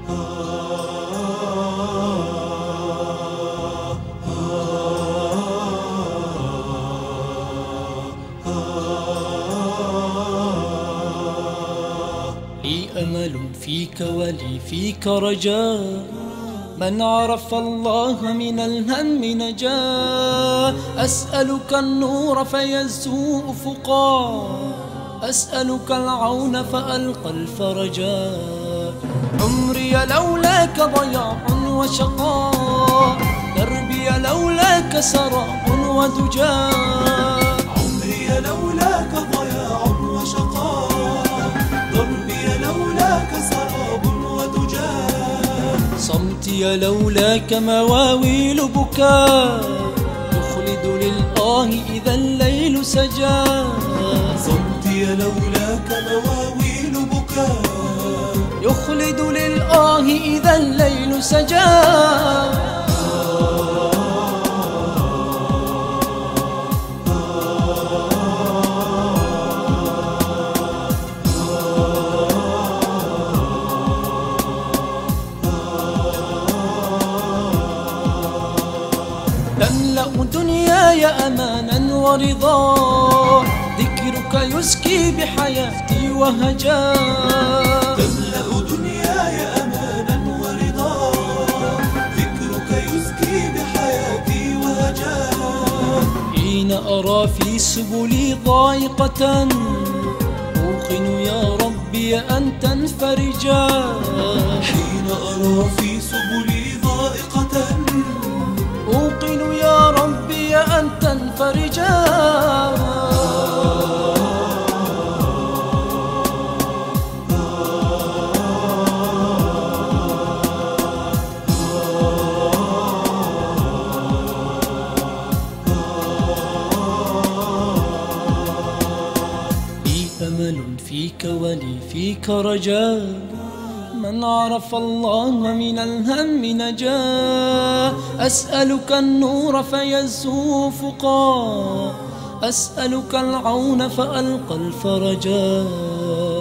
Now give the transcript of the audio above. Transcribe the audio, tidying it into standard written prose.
لي أمل فيك ولي فيك رجاء، من عرف الله من الهم نجا. أسألك النور فيزهو أفقا، أسألك العون فألقى الفرجا. عمري لولاك ضياع وشقاء، دربي لولاك سراب ودجا. عمري لولاك ضياع وشقاء، دربي لولاك سراب ودجا. صمتي لولاك مواويل بكاء، يخلد للآه إذا الليل سجا. صمتي لولاك مواويل بكاء، يخلد للآه إذا الليل سجا. تملأ دنياي أمانا ورضا، ذكرك يسكي بحياتي وهجا. تملأ دنياي أمانا ورضا، ذكرك يسكي بحياتي وهجا. حين أرى في سبلي ضائقة، أوقن يا ربي أن تنفرجا. حين أرى في سبلي ضائقة، أوقن يا ربي أن تنفرجا. لي أمل فيك ولي فيك رجاء، من عرف الله من الهم نجا. أسألك النور فيزهو أفقا، أسألك العون فألقى الفرجا.